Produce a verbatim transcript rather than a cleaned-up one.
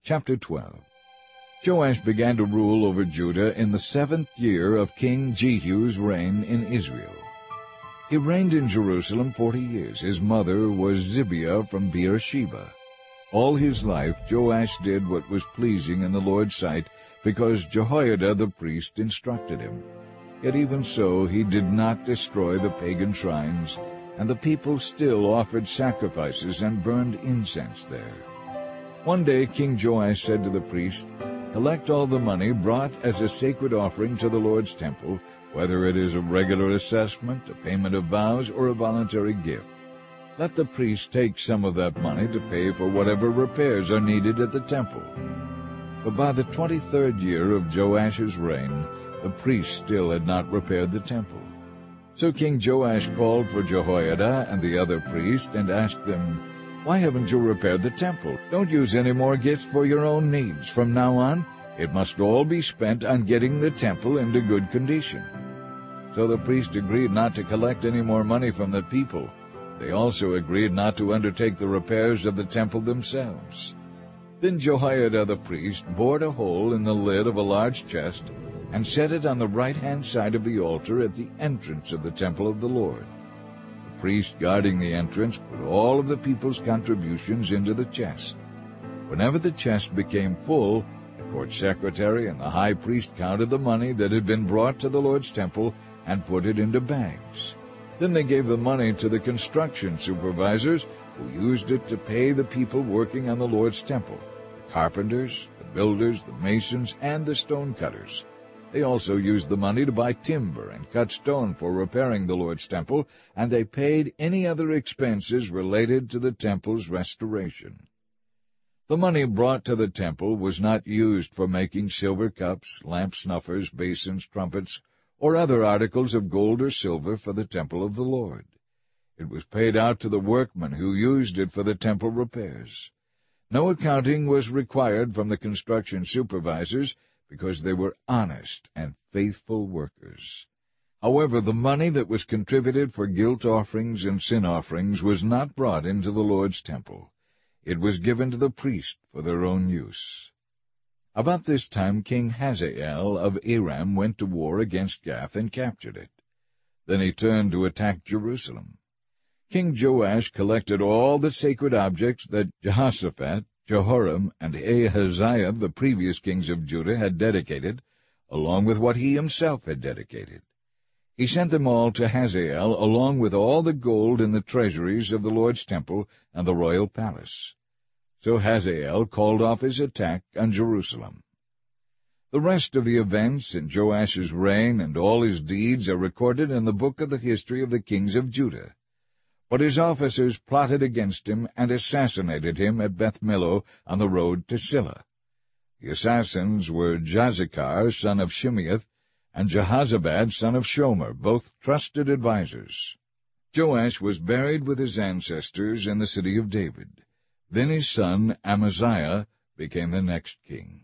Chapter twelve. Joash began to rule over Judah in the seventh year of King Jehu's reign in Israel. He reigned in Jerusalem forty years. His mother was Zibiah from Beersheba. All his life Joash did what was pleasing in the Lord's sight, because Jehoiada the priest instructed him. Yet even so he did not destroy the pagan shrines, and the people still offered sacrifices and burned incense there. One day King Joash said to the priest, "Collect all the money brought as a sacred offering to the Lord's temple, whether it is a regular assessment, a payment of vows, or a voluntary gift. Let the priest take some of that money to pay for whatever repairs are needed at the temple." But by the twenty-third year of Joash's reign, the priests still had not repaired the temple. So King Joash called for Jehoiada and the other priests and asked them, "Why haven't you repaired the temple? Don't use any more gifts for your own needs. From now on, it must all be spent on getting the temple into good condition." So the priests agreed not to collect any more money from the people. They also agreed not to undertake the repairs of the temple themselves. Then Jehoiada the priest bored a hole in the lid of a large chest and set it on the right-hand side of the altar at the entrance of the temple of the Lord. The priest guarding the entrance put all of the people's contributions into the chest. Whenever the chest became full, the court secretary and the high priest counted the money that had been brought to the Lord's temple and put it into bags. Then they gave the money to the construction supervisors, who used it to pay the people working on the Lord's temple, the carpenters, the builders, the masons, and the stone cutters. They also used the money to buy timber and cut stone for repairing the Lord's temple, and they paid any other expenses related to the temple's restoration. The money brought to the temple was not used for making silver cups, lamp snuffers, basins, trumpets, or other articles of gold or silver for the temple of the Lord. It was paid out to the workmen who used it for the temple repairs. No accounting was required from the construction supervisors, because they were honest and faithful workers. However, the money that was contributed for guilt offerings and sin offerings was not brought into the Lord's temple. It was given to the priests for their own use. About this time King Hazael of Aram went to war against Gath and captured it. Then he turned to attack Jerusalem. King Joash collected all the sacred objects that Jehoshaphat, Jehoram, and Ahaziah, the previous kings of Judah, had dedicated, along with what he himself had dedicated. He sent them all to Hazael, along with all the gold in the treasuries of the Lord's temple and the royal palace. So Hazael called off his attack on Jerusalem. The rest of the events in Joash's reign and all his deeds are recorded in the book of the history of the kings of Judah. But his officers plotted against him and assassinated him at Beth-Millo on the road to Silla. The assassins were Jazakar, son of Shimeath, and Jehozabad, son of Shomer, both trusted advisers. Joash was buried with his ancestors in the city of David. Then his son Amaziah became the next king.